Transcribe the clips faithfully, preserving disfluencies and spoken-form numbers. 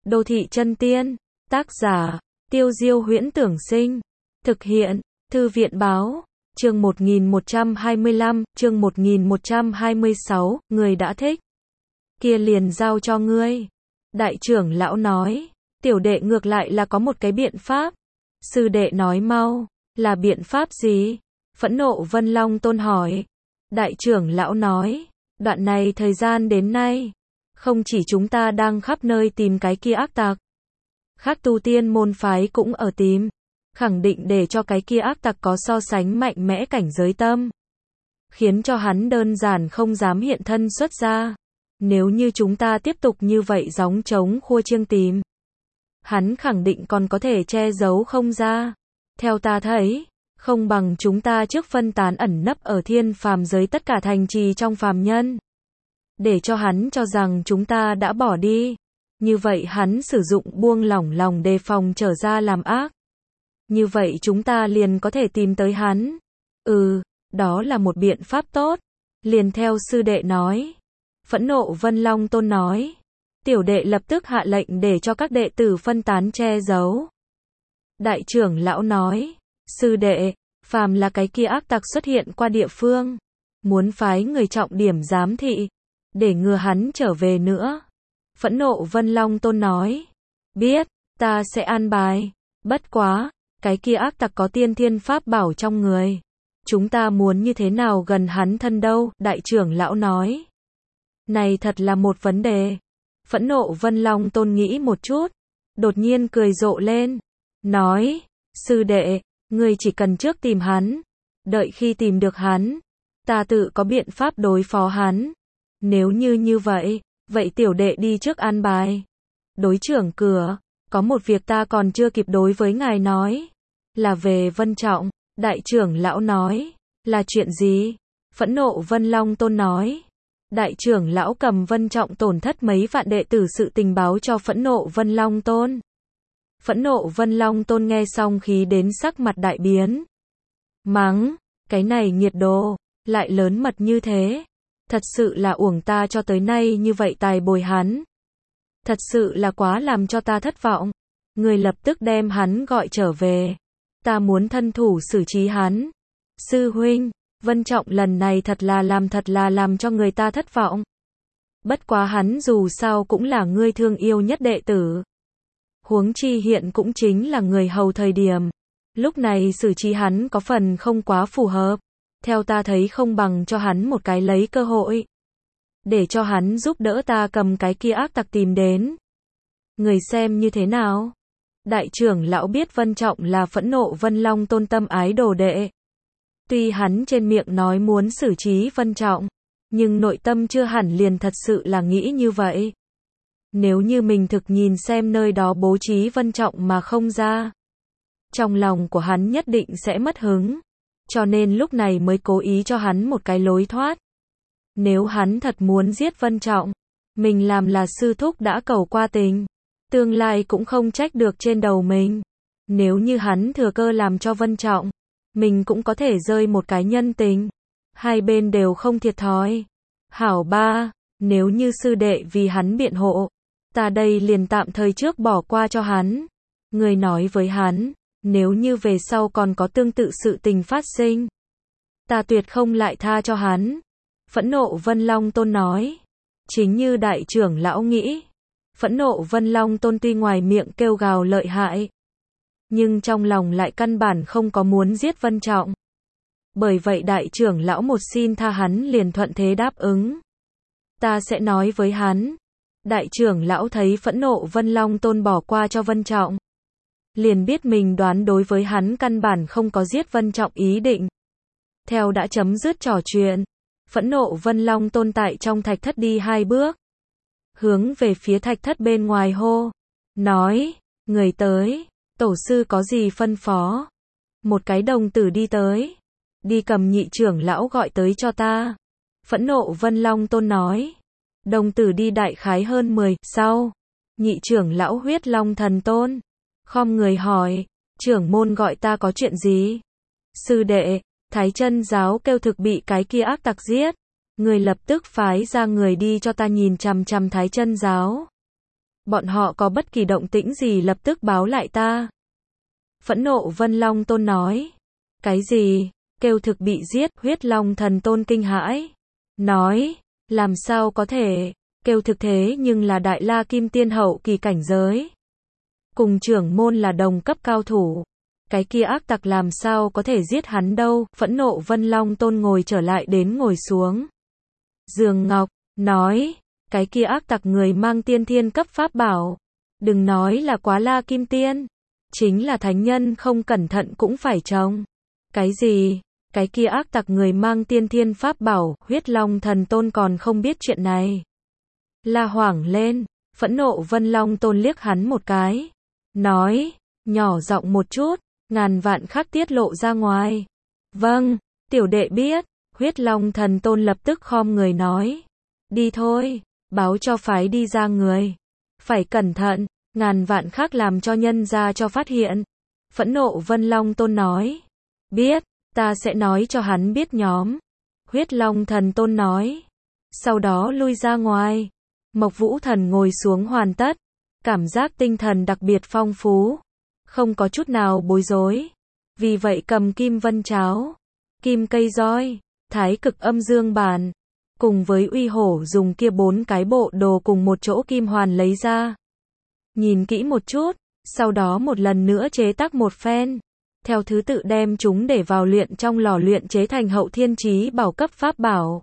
Đô thị chân tiên. Tác giả, Tiêu Diêu Huyễn Tưởng Sinh. Thực hiện, Thư viện Báo. Chương một nghìn một trăm hai mươi lăm, chương một nghìn một trăm hai mươi sáu, người đã thích. Kia liền giao cho ngươi. Đại trưởng lão nói. Tiểu đệ ngược lại là có một cái biện pháp. Sư đệ nói mau. Là biện pháp gì? Phẫn nộ Vân Long Tôn hỏi. Đại trưởng lão nói. Đoạn này thời gian đến nay, không chỉ chúng ta đang khắp nơi tìm cái kia ác tặc, khác tu tiên môn phái cũng ở tìm, khẳng định để cho cái kia ác tặc có so sánh mạnh mẽ cảnh giới tâm, khiến cho hắn đơn giản không dám hiện thân xuất ra. Nếu như chúng ta tiếp tục như vậy gióng trống khua chiêng tìm, hắn khẳng định còn có thể che giấu không ra. Theo ta thấy, không bằng chúng ta trước phân tán ẩn nấp ở thiên phàm giới tất cả thành trì trong phàm nhân, để cho hắn cho rằng chúng ta đã bỏ đi. Như vậy hắn sử dụng buông lỏng lòng đề phòng trở ra làm ác. Như vậy chúng ta liền có thể tìm tới hắn. Ừ, đó là một biện pháp tốt. Liền theo sư đệ nói. Phẫn nộ Vân Long Tôn nói. Tiểu đệ lập tức hạ lệnh để cho các đệ tử phân tán che giấu. Đại trưởng lão nói. Sư đệ, phàm là cái kia ác tặc xuất hiện qua địa phương, muốn phái người trọng điểm giám thị, để ngừa hắn trở về nữa. Phẫn nộ Vân Long Tôn nói. Biết, ta sẽ an bài. Bất quá, cái kia ác tặc có tiên thiên pháp bảo trong người. Chúng ta muốn như thế nào gần hắn thân đâu? Đại trưởng lão nói. Này thật là một vấn đề. Phẫn nộ Vân Long Tôn nghĩ một chút, đột nhiên cười rộ lên. Nói, sư đệ, ngươi chỉ cần trước tìm hắn. Đợi khi tìm được hắn, ta tự có biện pháp đối phó hắn. Nếu như như vậy, vậy tiểu đệ đi trước an bài. Đối trưởng cửa, có một việc ta còn chưa kịp đối với ngài nói. Là về Vân Trọng. Đại trưởng lão nói. Là chuyện gì? Phẫn nộ Vân Long Tôn nói. Đại trưởng lão cầm Vân Trọng tổn thất mấy vạn đệ tử sự tình báo cho phẫn nộ Vân Long Tôn. Phẫn nộ Vân Long Tôn nghe xong khí đến sắc mặt đại biến. Mắng, cái này nhiệt độ, lại lớn mật như thế. Thật sự là uổng ta cho tới nay như vậy tài bồi hắn. Thật sự là quá làm cho ta thất vọng. Người lập tức đem hắn gọi trở về. Ta muốn thân thủ xử trí hắn. Sư huynh, Vân Trọng lần này thật là làm thật là làm cho người ta thất vọng. Bất quá hắn dù sao cũng là ngươi thương yêu nhất đệ tử. Huống chi hiện cũng chính là người hầu thời điểm. Lúc này xử trí hắn có phần không quá phù hợp. Theo ta thấy không bằng cho hắn một cái lấy cơ hội. Để cho hắn giúp đỡ ta cầm cái kia ác tặc tìm đến. Người xem như thế nào? Đại trưởng lão biết Vân Trọng là phẫn nộ Vân Long Tôn tâm ái đồ đệ. Tuy hắn trên miệng nói muốn xử trí Vân Trọng, nhưng nội tâm chưa hẳn liền thật sự là nghĩ như vậy. Nếu như mình thực nhìn xem nơi đó bố trí Vân Trọng mà không ra, trong lòng của hắn nhất định sẽ mất hứng. Cho nên lúc này mới cố ý cho hắn một cái lối thoát. Nếu hắn thật muốn giết Vân Trọng, mình làm là sư thúc đã cầu qua tình, tương lai cũng không trách được trên đầu mình. Nếu như hắn thừa cơ làm cho Vân Trọng, mình cũng có thể rơi một cái nhân tình. Hai bên đều không thiệt thòi. Hảo ba, nếu như sư đệ vì hắn biện hộ, ta đây liền tạm thời trước bỏ qua cho hắn. Người nói với hắn, nếu như về sau còn có tương tự sự tình phát sinh, ta tuyệt không lại tha cho hắn. Phẫn nộ Vân Long Tôn nói. Chính như đại trưởng lão nghĩ. Phẫn nộ Vân Long Tôn tuy ngoài miệng kêu gào lợi hại, nhưng trong lòng lại căn bản không có muốn giết Vân Trọng. Bởi vậy đại trưởng lão một xin tha hắn liền thuận thế đáp ứng. Ta sẽ nói với hắn. Đại trưởng lão thấy phẫn nộ Vân Long Tôn bỏ qua cho Vân Trọng, liền biết mình đoán đối với hắn căn bản không có giết Vân Trọng ý định. Theo đã chấm dứt trò chuyện, phẫn nộ Vân Long Tôn tại trong thạch thất đi hai bước, hướng về phía thạch thất bên ngoài hô, nói, người tới, tổ sư có gì phân phó? Một cái đồng tử đi tới, đi cầm nhị trưởng lão gọi tới cho ta. Phẫn nộ Vân Long Tôn nói, đồng tử đi đại khái hơn mười, sau, nhị trưởng lão Huyết Long Thần Tôn khom người hỏi, trưởng môn gọi ta có chuyện gì? Sư đệ, Thái Chân giáo kêu thực bị cái kia ác tặc giết. Người lập tức phái ra người đi cho ta nhìn chằm chằm Thái Chân giáo. bọn họ có bất kỳ động tĩnh gì lập tức báo lại ta. Phẫn nộ Vân Long Tôn nói. Cái gì? Kêu thực bị giết, Huyết Long Thần Tôn kinh hãi. Nói, làm sao có thể, kêu thực thế nhưng là Đại La Kim Tiên hậu kỳ cảnh giới. Cùng trưởng môn là đồng cấp cao thủ. Cái kia ác tặc làm sao có thể giết hắn đâu, phẫn nộ Vân Long Tôn ngồi trở lại đến ngồi xuống. Giường Ngọc, nói, cái kia ác tặc người mang tiên thiên cấp pháp bảo. Đừng nói là quá La Kim Tiên. Chính là thánh nhân không cẩn thận cũng phải trông. Cái gì? Cái kia ác tặc người mang tiên thiên pháp bảo, Huyết Long Thần Tôn còn không biết chuyện này. La hoảng lên, phẫn nộ Vân Long Tôn liếc hắn một cái. Nói, nhỏ giọng một chút, ngàn vạn khắc tiết lộ ra ngoài. Vâng, tiểu đệ biết, Huyết Long Thần Tôn lập tức khom người nói. Đi thôi, báo cho phái đi ra người. Phải cẩn thận, ngàn vạn khắc làm cho nhân ra cho phát hiện. Phẫn nộ Vân Long Tôn nói. Biết, ta sẽ nói cho hắn biết nhóm. Huyết Long Thần Tôn nói. Sau đó lui ra ngoài. Mộc Vũ Thần ngồi xuống hoàn tất. Cảm giác tinh thần đặc biệt phong phú. Không có chút nào bối rối. Vì vậy cầm kim vân cháo, kim cây roi, thái cực âm dương bàn, cùng với uy hổ dùng kia bốn cái bộ đồ cùng một chỗ kim hoàn lấy ra. Nhìn kỹ một chút, sau đó một lần nữa chế tác một phen. Theo thứ tự đem chúng để vào luyện trong lò luyện chế thành hậu thiên chí bảo cấp pháp bảo.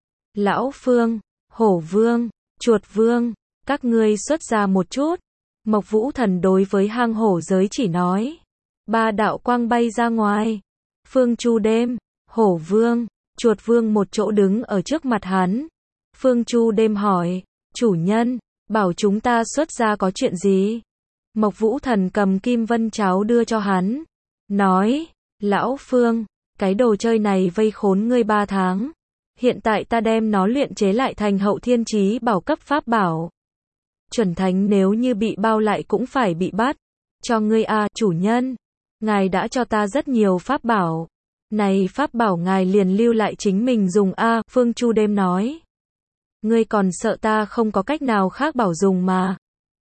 Lão Phương, Hổ Vương, Chuột Vương, các ngươi xuất ra một chút. Mộc Vũ Thần đối với hang hổ giới chỉ nói. Ba đạo quang bay ra ngoài. Phương Chu Đêm, Hổ Vương, Chuột Vương một chỗ đứng ở trước mặt hắn. Phương Chu Đêm hỏi, chủ nhân, bảo chúng ta xuất ra có chuyện gì? Mộc Vũ Thần cầm kim vân cháo đưa cho hắn. Nói, lão Phương, cái đồ chơi này vây khốn ngươi ba tháng. Hiện tại ta đem nó luyện chế lại thành hậu thiên chí bảo cấp pháp bảo. Chuẩn thánh nếu như bị bao lại cũng phải bị bắt. Cho ngươi a, chủ nhân. Ngài đã cho ta rất nhiều pháp bảo. Này pháp bảo ngài liền lưu lại chính mình dùng a, Phương Chu Đêm nói. Ngươi còn sợ ta không có cách nào khác bảo dùng mà.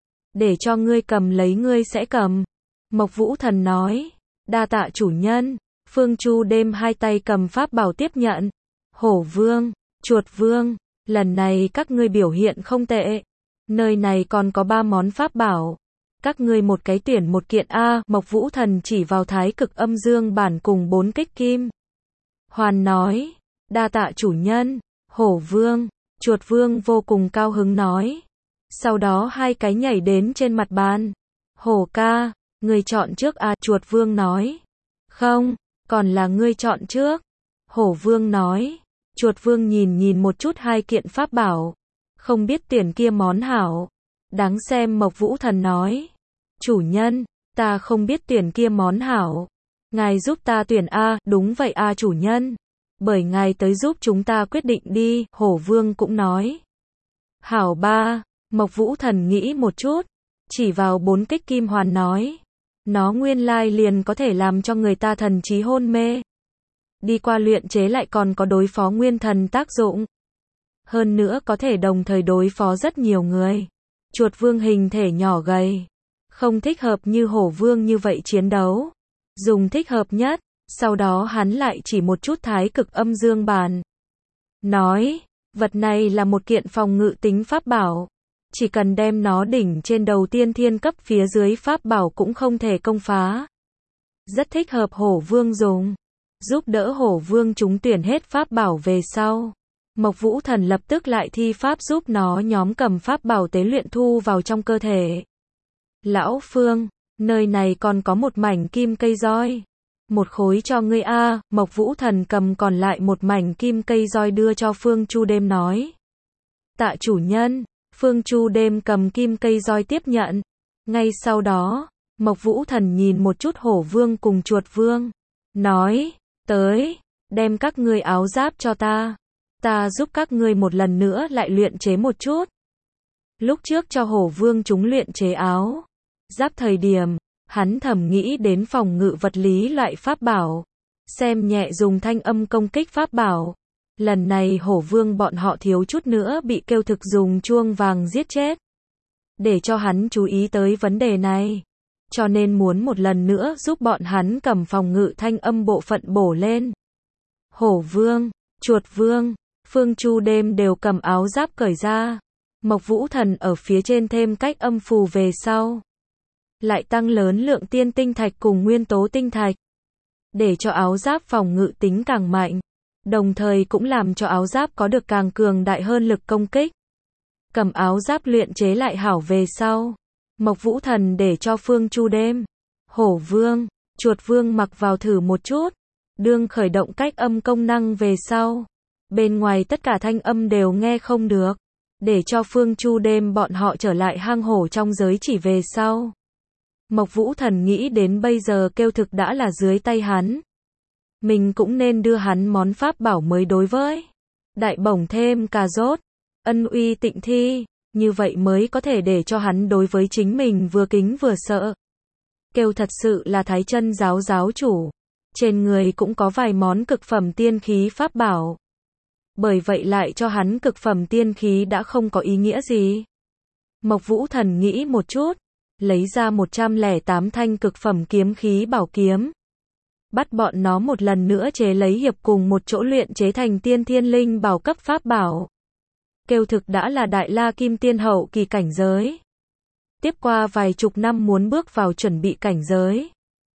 Để cho ngươi cầm lấy ngươi sẽ cầm. Mộc Vũ Thần nói. Đa tạ chủ nhân. Phương Chu Đêm hai tay cầm pháp bảo tiếp nhận. Hổ Vương, Chuột Vương, lần này các ngươi biểu hiện không tệ. Nơi này còn có ba món pháp bảo. Các ngươi một cái tuyển một kiện a, Mộc Vũ Thần chỉ vào thái cực âm dương bản cùng bốn kích kim. Hoàn nói, đa tạ chủ nhân. Hổ Vương, Chuột Vương vô cùng cao hứng nói. Sau đó hai cái nhảy đến trên mặt bàn. Hổ ca, ngươi chọn trước a, Chuột Vương nói. Không, còn là ngươi chọn trước. Hổ Vương nói. Chuột Vương nhìn nhìn một chút hai kiện pháp bảo. Không biết tuyển kia món hảo. Đáng xem. Mộc Vũ Thần nói. Chủ nhân, ta không biết tuyển kia món hảo. Ngài giúp ta tuyển a, đúng vậy a chủ nhân. Bởi ngài tới giúp chúng ta quyết định đi, Hổ Vương cũng nói. Hảo ba, Mộc Vũ Thần nghĩ một chút. Chỉ vào bốn kích kim hoàn nói. Nó nguyên lai liền có thể làm cho người ta thần trí hôn mê. Đi qua luyện chế lại còn có đối phó nguyên thần tác dụng. Hơn nữa có thể đồng thời đối phó rất nhiều người. Chuột Vương hình thể nhỏ gầy. Không thích hợp như Hổ Vương như vậy chiến đấu. Dùng thích hợp nhất. Sau đó hắn lại chỉ một chút thái cực âm dương bàn. Nói, vật này là một kiện phòng ngự tính pháp bảo. Chỉ cần đem nó đỉnh trên đầu tiên thiên cấp phía dưới pháp bảo cũng không thể công phá. Rất thích hợp Hổ Vương dùng. Giúp đỡ Hổ Vương chúng tuyển hết pháp bảo về sau. Mộc Vũ Thần lập tức lại thi pháp giúp nó nhóm cầm pháp bảo tế luyện thu vào trong cơ thể. Lão Phương, nơi này còn có một mảnh kim cây roi. Một khối cho ngươi a, Mộc Vũ Thần cầm còn lại một mảnh kim cây roi đưa cho Phương Chu Đêm nói. Tạ chủ nhân. Phương Chu Đêm cầm kim cây roi tiếp nhận. Ngay sau đó, Mộc Vũ Thần nhìn một chút Hổ Vương cùng Chuột Vương. Nói, tới, đem các ngươi áo giáp cho ta. Ta giúp các ngươi một lần nữa lại luyện chế một chút. Lúc trước cho Hổ Vương chúng luyện chế áo giáp thời điểm, hắn thầm nghĩ đến phòng ngự vật lý loại pháp bảo. Xem nhẹ dùng thanh âm công kích pháp bảo. Lần này Hổ Vương bọn họ thiếu chút nữa bị kêu thực dùng chuông vàng giết chết. để cho hắn chú ý tới vấn đề này. Cho nên muốn một lần nữa giúp bọn hắn cầm phòng ngự thanh âm bộ phận bổ lên. Hổ vương, chuột vương, Phương Chu đêm đều cầm áo giáp cởi ra. Mộc Vũ Thần ở phía trên thêm cách âm phù về sau. Lại tăng lớn lượng tiên tinh thạch cùng nguyên tố tinh thạch. Để cho áo giáp phòng ngự tính càng mạnh. Đồng thời cũng làm cho áo giáp có được càng cường đại hơn lực công kích. Cầm áo giáp luyện chế lại hảo về sau. Mộc Vũ Thần để cho Phương Chu đêm, hổ vương, chuột vương mặc vào thử một chút. Đương khởi động cách âm công năng về sau. Bên ngoài tất cả thanh âm đều nghe không được. Để cho Phương Chu đêm bọn họ trở lại hang hổ trong giới chỉ về sau. Mộc Vũ Thần nghĩ đến bây giờ kêu thực đã là dưới tay hắn. Mình cũng nên đưa hắn món pháp bảo mới đối với. Đại bổng thêm cà rốt, ân uy tịnh thi, như vậy mới có thể để cho hắn đối với chính mình vừa kính vừa sợ. Kêu thật sự là Thái Chân giáo giáo chủ. Trên người cũng có vài món cực phẩm tiên khí pháp bảo. Bởi vậy lại cho hắn cực phẩm tiên khí đã không có ý nghĩa gì. Mộc Vũ Thần nghĩ một chút, lấy ra một trăm lẻ tám thanh cực phẩm kiếm khí bảo kiếm. Bắt bọn nó một lần nữa chế lấy hiệp cùng một chỗ luyện chế thành tiên thiên linh bảo cấp pháp bảo. Kêu thực đã là đại la kim tiên hậu kỳ cảnh giới. Tiếp qua vài chục năm muốn bước vào chuẩn bị cảnh giới.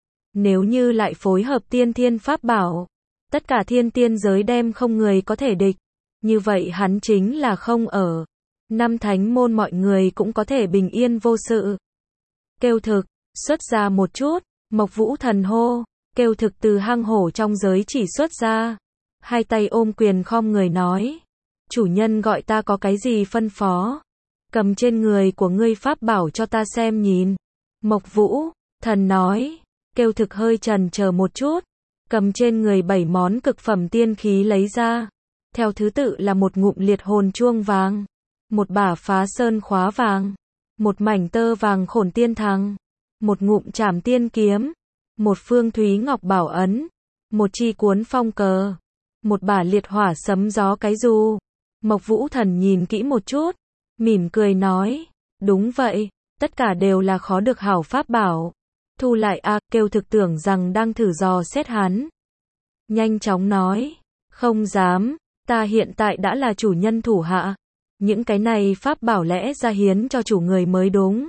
Nếu như lại phối hợp tiên thiên pháp bảo, tất cả thiên tiên giới đem không người có thể địch. Như vậy hắn chính là không ở. Năm thánh môn mọi người cũng có thể bình yên vô sự. Kêu thực, xuất ra một chút, Mộc Vũ Thần hô. Kêu thực từ hang hổ trong giới chỉ xuất ra. Hai tay ôm quyền khom người nói. Chủ nhân gọi ta có cái gì phân phó. Cầm trên người của ngươi pháp bảo cho ta xem nhìn. Mộc Vũ Thần nói. Kêu thực hơi chần chờ một chút. Cầm trên người bảy món cực phẩm tiên khí lấy ra. Theo thứ tự là một ngụm liệt hồn chuông vàng. Một bả phá sơn khóa vàng. Một mảnh tơ vàng khổn tiên thằng. Một ngụm trảm tiên kiếm. Một phương thúy ngọc bảo ấn. Một chi cuốn phong cờ. Một bả liệt hỏa sấm gió cái dù. Mộc Vũ Thần nhìn kỹ một chút. Mỉm cười nói. Đúng vậy. Tất cả đều là khó được hảo pháp bảo. Thu lại a, à, kêu thực tưởng rằng đang thử dò xét hắn. Nhanh chóng nói. Không dám. Ta hiện tại đã là chủ nhân thủ hạ. Những cái này pháp bảo lẽ ra hiến cho chủ người mới đúng.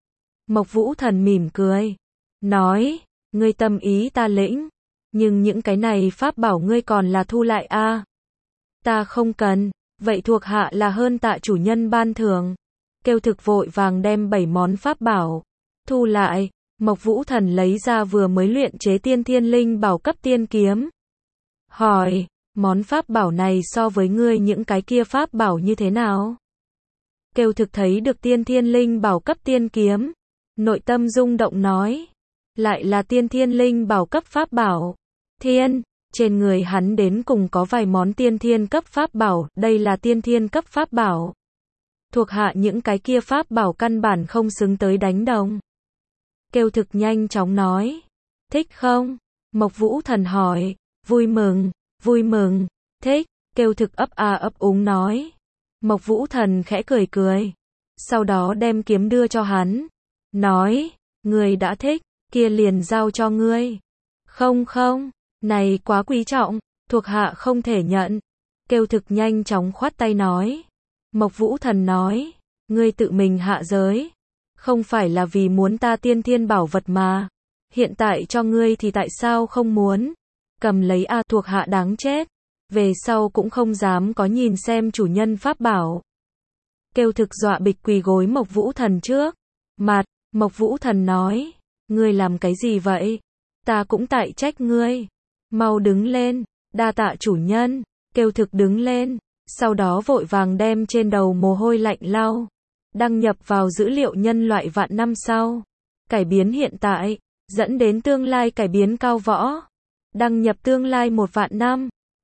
Mộc Vũ Thần mỉm cười. Nói. Ngươi tâm ý ta lĩnh. Nhưng những cái này pháp bảo ngươi còn là thu lại a. À. Ta không cần. Vậy thuộc hạ là hơn tạ chủ nhân ban thưởng. Kêu thực vội vàng đem bảy món pháp bảo. Thu lại. Mộc Vũ Thần lấy ra vừa mới luyện chế tiên thiên linh bảo cấp tiên kiếm. Hỏi. Món pháp bảo này so với ngươi những cái kia pháp bảo như thế nào? Kêu thực thấy được tiên thiên linh bảo cấp tiên kiếm. Nội tâm rung động nói. Lại là tiên thiên linh bảo cấp pháp bảo. Thiên, trên người hắn đến cùng có vài món tiên thiên cấp pháp bảo, đây là tiên thiên cấp pháp bảo. Thuộc hạ những cái kia pháp bảo căn bản không xứng tới đánh đồng. Kêu thực nhanh chóng nói. Thích không? Mộc Vũ Thần hỏi. Vui mừng, vui mừng, thích. Kêu thực ấp a ấp úng nói. Mộc Vũ Thần khẽ cười cười. Sau đó đem kiếm đưa cho hắn. Nói, ngươi đã thích, kia liền giao cho ngươi. Không không, này quá quý trọng, thuộc hạ không thể nhận. Kêu thực nhanh chóng khoát tay nói. Mộc Vũ Thần nói, ngươi tự mình hạ giới. Không phải là vì muốn ta tiên thiên bảo vật mà. Hiện tại cho ngươi thì tại sao không muốn? Cầm lấy a, thuộc hạ đáng chết. Về sau cũng không dám có nhìn xem chủ nhân pháp bảo. Kêu thực dọa bịch quỳ gối Mộc Vũ Thần trước. Mặt, Mộc Vũ Thần nói. Ngươi làm cái gì vậy? Ta cũng tại trách ngươi. Mau đứng lên, đa tạ chủ nhân. Kêu thực đứng lên. Sau đó vội vàng đem trên đầu mồ hôi lạnh lau. Đăng nhập vào dữ liệu nhân loại vạn năm sau. Cải biến hiện tại, dẫn đến tương lai cải biến cao võ. Đăng nhập tương lai một vạn năm.